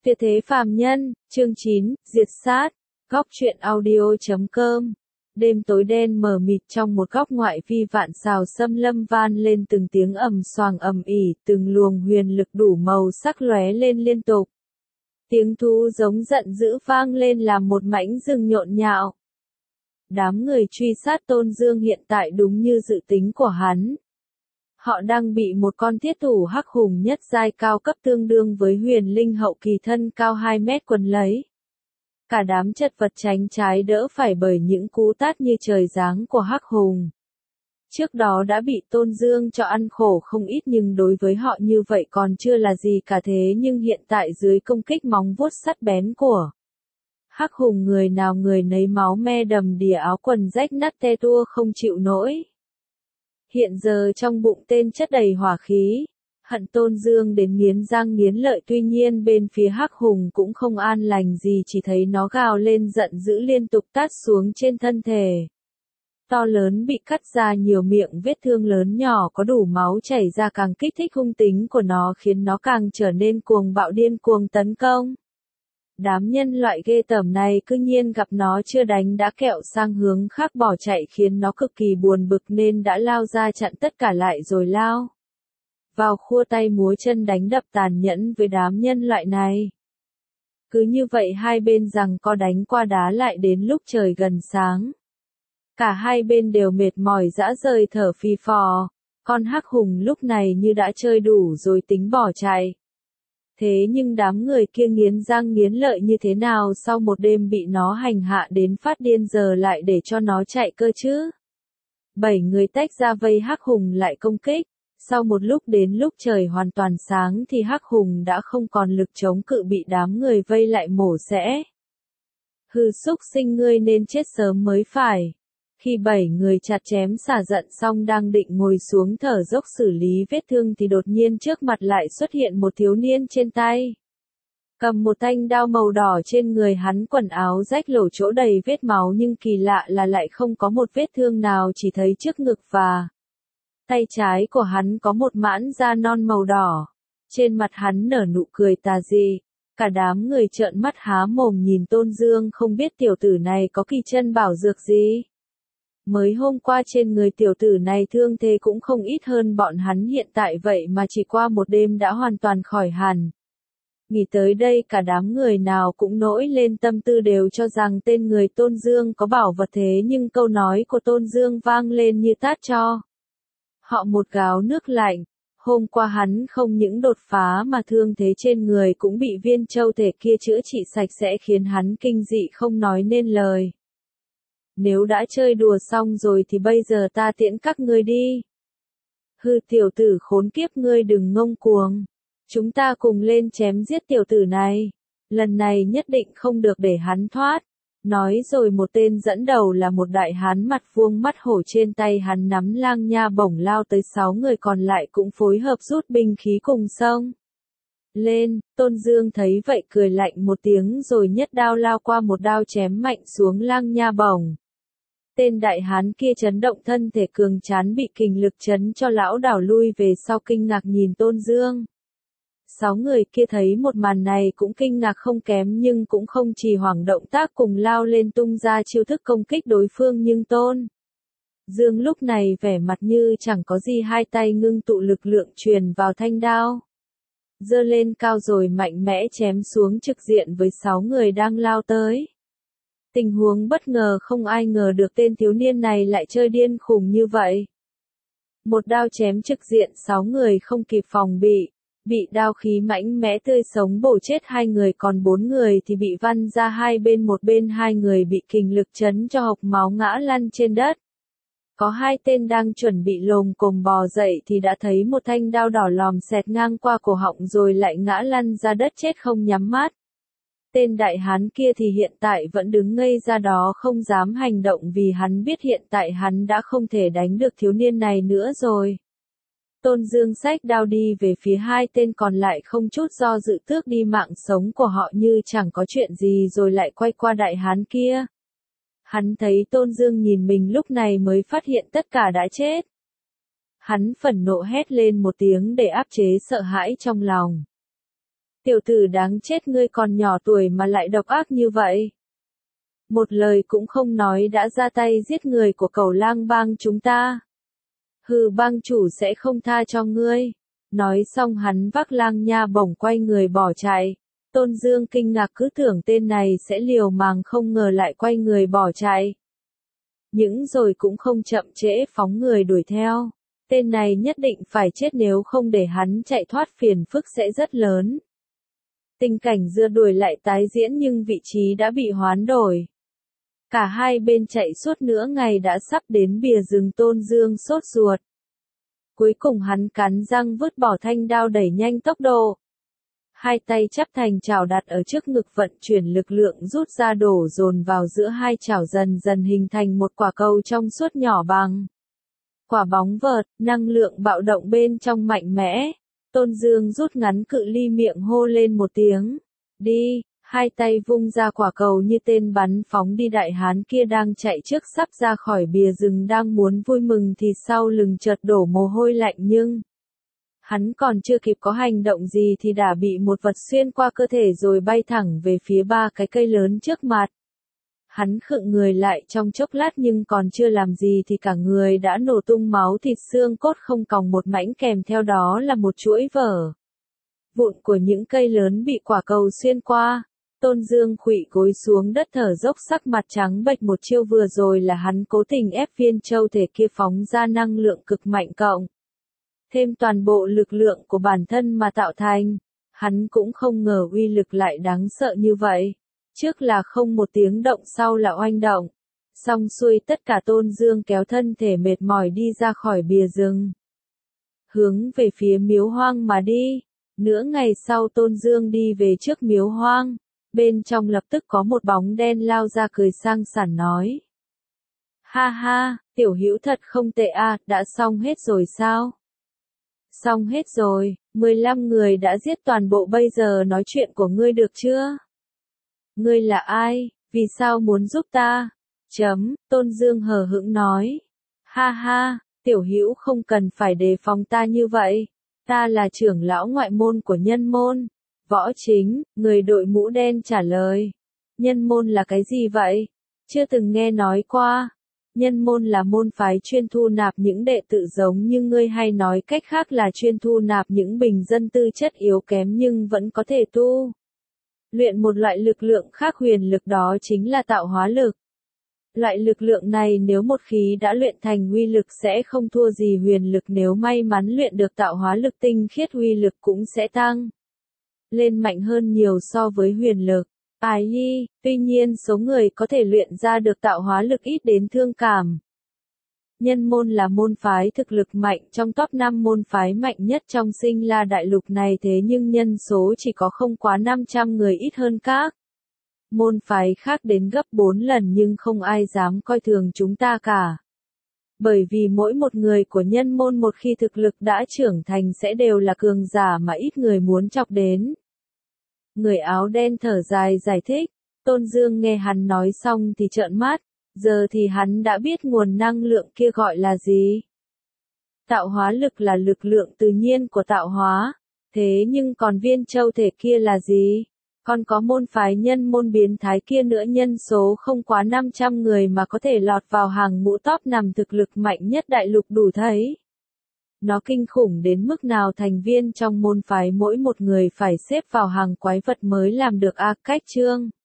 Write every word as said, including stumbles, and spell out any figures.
Tuyệt thế phàm nhân, chương chín, diệt sát, góc truyện audio chấm com. Đêm tối đen mờ mịt trong một góc ngoại vi vạn xào xâm lâm van lên từng tiếng ầm xoàng ầm ỉ, từng luồng huyền lực đủ màu sắc lóe lên liên tục. Tiếng thú giống giận dữ vang lên làm một mảnh rừng nhộn nhạo. Đám người truy sát Tôn Dương hiện tại đúng như dự tính của hắn. Họ đang bị một con thiết thủ hắc hùng nhất giai cao cấp tương đương với huyền linh hậu kỳ thân cao hai mét quấn lấy. Cả đám chật vật tránh trái đỡ phải bởi những cú tát như trời giáng của hắc hùng. Trước đó đã bị Tôn Dương cho ăn khổ không ít nhưng đối với họ như vậy còn chưa là gì cả, thế nhưng hiện tại dưới công kích móng vuốt sắt bén của hắc hùng người nào người nấy máu me đầm đìa, áo quần rách nát te tua không chịu nổi. Hiện giờ trong bụng tên chất đầy hỏa khí, hận Tôn Dương đến nghiến răng nghiến lợi, tuy nhiên bên phía hắc hùng cũng không an lành gì, chỉ thấy nó gào lên giận dữ liên tục tát xuống trên thân thể. To lớn bị cắt ra nhiều miệng vết thương lớn nhỏ có đủ máu chảy ra càng kích thích hung tính của nó, khiến nó càng trở nên cuồng bạo điên cuồng tấn công. Đám nhân loại ghê tởm này cứ nhiên gặp nó chưa đánh đã kẹo sang hướng khác bỏ chạy, khiến nó cực kỳ buồn bực nên đã lao ra chặn tất cả lại rồi lao vào khua tay múa chân đánh đập tàn nhẫn với đám nhân loại này. Cứ như vậy hai bên giằng co đánh qua đá lại đến lúc trời gần sáng. Cả hai bên đều mệt mỏi rã rời thở phì phò, con hắc hùng lúc này như đã chơi đủ rồi tính bỏ chạy. Thế nhưng đám người kia nghiến răng nghiến lợi như thế nào sau một đêm bị nó hành hạ đến phát điên giờ lại để cho nó chạy cơ chứ? Bảy người tách ra vây hắc hùng lại công kích. Sau một lúc đến lúc trời hoàn toàn sáng thì hắc hùng đã không còn lực chống cự, bị đám người vây lại mổ xẻ. Hư xúc sinh, ngươi nên chết sớm mới phải. Khi bảy người chặt chém xả giận xong đang định ngồi xuống thở dốc xử lý vết thương thì đột nhiên trước mặt lại xuất hiện một thiếu niên trên tay. Cầm một thanh đao màu đỏ, trên người hắn quần áo rách lổ chỗ đầy vết máu nhưng kỳ lạ là lại không có một vết thương nào, chỉ thấy trước ngực và tay trái của hắn có một mãn da non màu đỏ. Trên mặt hắn nở nụ cười tà dị. Cả đám người trợn mắt há mồm nhìn Tôn Dương, không biết tiểu tử này có kỳ chân bảo dược gì. Mới hôm qua trên người tiểu tử này thương thế cũng không ít hơn bọn hắn hiện tại, vậy mà chỉ qua một đêm đã hoàn toàn khỏi hẳn. Nghĩ tới đây cả đám người nào cũng nổi lên tâm tư, đều cho rằng tên người Tôn Dương có bảo vật, thế nhưng câu nói của Tôn Dương vang lên như tát cho họ một gáo nước lạnh. Hôm qua hắn không những đột phá mà thương thế trên người cũng bị viên châu thể kia chữa trị sạch sẽ, khiến hắn kinh dị không nói nên lời. Nếu đã chơi đùa xong rồi thì bây giờ ta tiễn các ngươi đi. Hư tiểu tử khốn kiếp, ngươi đừng ngông cuồng. Chúng ta cùng lên chém giết tiểu tử này. Lần này nhất định không được để hắn thoát. Nói rồi một tên dẫn đầu là một đại hán mặt vuông mắt hổ, trên tay hắn nắm lang nha bổng lao tới, sáu người còn lại cũng phối hợp rút binh khí cùng xông lên. Tôn Dương thấy vậy cười lạnh một tiếng rồi nhất đao lao qua một đao chém mạnh xuống lang nha bổng. Tên đại hán kia chấn động thân thể cường tráng bị kình lực chấn cho lão đảo lui về sau, kinh ngạc nhìn Tôn Dương. Sáu người kia thấy một màn này cũng kinh ngạc không kém nhưng cũng không trì hoãn động tác, cùng lao lên tung ra chiêu thức công kích đối phương, nhưng Tôn Dương lúc này vẻ mặt như chẳng có gì, hai tay ngưng tụ lực lượng truyền vào thanh đao, giơ lên cao rồi mạnh mẽ chém xuống trực diện với sáu người đang lao tới. Tình huống bất ngờ, không ai ngờ được tên thiếu niên này lại chơi điên khùng như vậy. Một đao chém trực diện, sáu người không kịp phòng bị, bị đao khí mạnh mẽ tươi sống bổ chết hai người, còn bốn người thì bị văng ra hai bên, một bên hai người bị kình lực chấn cho hộc máu ngã lăn trên đất. Có hai tên đang chuẩn bị lồm cồm bò dậy thì đã thấy một thanh đao đỏ lòm xẹt ngang qua cổ họng rồi lại ngã lăn ra đất chết không nhắm mắt. Tên đại hán kia thì hiện tại vẫn đứng ngây ra đó không dám hành động, vì hắn biết hiện tại hắn đã không thể đánh được thiếu niên này nữa rồi. Tôn Dương xách đao đi về phía hai tên còn lại, không chút do dự tước đi mạng sống của họ như chẳng có chuyện gì, rồi lại quay qua đại hán kia. Hắn thấy Tôn Dương nhìn mình lúc này mới phát hiện tất cả đã chết. Hắn phẫn nộ hét lên một tiếng để áp chế sợ hãi trong lòng. Tiểu tử đáng chết, ngươi còn nhỏ tuổi mà lại độc ác như vậy. Một lời cũng không nói đã ra tay giết người của Cẩu Lang bang chúng ta. Hừ, bang chủ sẽ không tha cho ngươi. Nói xong hắn vác Lang Nha bổng quay người bỏ chạy. Tôn Dương kinh ngạc, cứ tưởng tên này sẽ liều mạng, không ngờ lại quay người bỏ chạy. Những rồi cũng không chậm trễ, phóng người đuổi theo. Tên này nhất định phải chết, nếu không để hắn chạy thoát phiền phức sẽ rất lớn. Tình cảnh rượt đuổi lại tái diễn nhưng vị trí đã bị hoán đổi. Cả hai bên chạy suốt nửa ngày đã sắp đến bìa rừng. Tôn Dương sốt ruột. Cuối cùng hắn cắn răng vứt bỏ thanh đao, đẩy nhanh tốc độ. Hai tay chắp thành chảo đặt ở trước ngực, vận chuyển lực lượng rút ra đổ dồn vào giữa hai chảo, dần dần hình thành một quả cầu trong suốt nhỏ bằng quả bóng vợt, năng lượng bạo động bên trong mạnh mẽ. Tôn Dương rút ngắn cự ly, miệng hô lên một tiếng. Đi, hai tay vung ra, quả cầu như tên bắn phóng đi. Đại hán kia đang chạy trước sắp ra khỏi bìa rừng, đang muốn vui mừng thì sau lưng chợt đổ mồ hôi lạnh, nhưng hắn còn chưa kịp có hành động gì thì đã bị một vật xuyên qua cơ thể rồi bay thẳng về phía ba cái cây lớn trước mặt. Hắn khựng người lại trong chốc lát nhưng còn chưa làm gì thì cả người đã nổ tung, máu thịt xương cốt không còng một mảnh, kèm theo đó là một chuỗi vỡ vụn của những cây lớn bị quả cầu xuyên qua. Tôn Dương khuỵu gối xuống đất thở dốc, sắc mặt trắng bệch. Một chiêu vừa rồi là hắn cố tình ép viên châu thể kia phóng ra năng lượng cực mạnh, cộng thêm toàn bộ lực lượng của bản thân mà tạo thành. Hắn cũng không ngờ uy lực lại đáng sợ như vậy. Trước là không một tiếng động, sau là oanh động. Xong xuôi tất cả, Tôn Dương kéo thân thể mệt mỏi đi ra khỏi bìa rừng, hướng về phía miếu hoang mà đi. Nửa ngày sau Tôn Dương đi về trước miếu hoang. Bên trong lập tức có một bóng đen lao ra, cười sang sảng nói. Ha ha, tiểu hữu thật không tệ a, đã xong hết rồi sao? Xong hết rồi, mười lăm người đã giết toàn bộ, bây giờ nói chuyện của ngươi được chưa? Ngươi là ai, vì sao muốn giúp ta? Chấm, Tôn Dương hờ hững nói. Ha ha, tiểu hữu không cần phải đề phòng ta như vậy. Ta là trưởng lão ngoại môn của Nhân môn. Võ Chính, người đội mũ đen trả lời. Nhân môn là cái gì vậy? Chưa từng nghe nói qua. Nhân môn là môn phái chuyên thu nạp những đệ tử giống như ngươi, hay nói cách khác là chuyên thu nạp những bình dân tư chất yếu kém nhưng vẫn có thể tu luyện một loại lực lượng khác, huyền lực, đó chính là tạo hóa lực. Loại lực lượng này nếu một khi đã luyện thành, uy lực sẽ không thua gì huyền lực, nếu may mắn luyện được tạo hóa lực tinh khiết, uy lực cũng sẽ tăng lên mạnh hơn nhiều so với huyền lực. Ai nhi, tuy nhiên số người có thể luyện ra được tạo hóa lực ít đến thương cảm. Nhân môn là môn phái thực lực mạnh trong top năm môn phái mạnh nhất trong Sinh La đại lục này, thế nhưng nhân số chỉ có không quá năm trăm người, ít hơn các môn phái khác đến gấp bốn lần, nhưng không ai dám coi thường chúng ta cả. Bởi vì mỗi một người của nhân môn một khi thực lực đã trưởng thành sẽ đều là cường giả mà ít người muốn chọc đến. Người áo đen thở dài giải thích. Tôn Dương nghe hắn nói xong thì trợn mắt. Giờ thì hắn đã biết nguồn năng lượng kia gọi là gì. Tạo hóa lực là lực lượng tự nhiên của tạo hóa. Thế nhưng còn viên châu thể kia là gì? Còn có môn phái Nhân môn biến thái kia nữa, nhân số không quá năm trăm người mà có thể lọt vào hàng ngũ top năm thực lực mạnh nhất đại lục, đủ thấy nó kinh khủng đến mức nào. Thành viên trong môn phái mỗi một người phải xếp vào hàng quái vật mới làm được a. Cách chương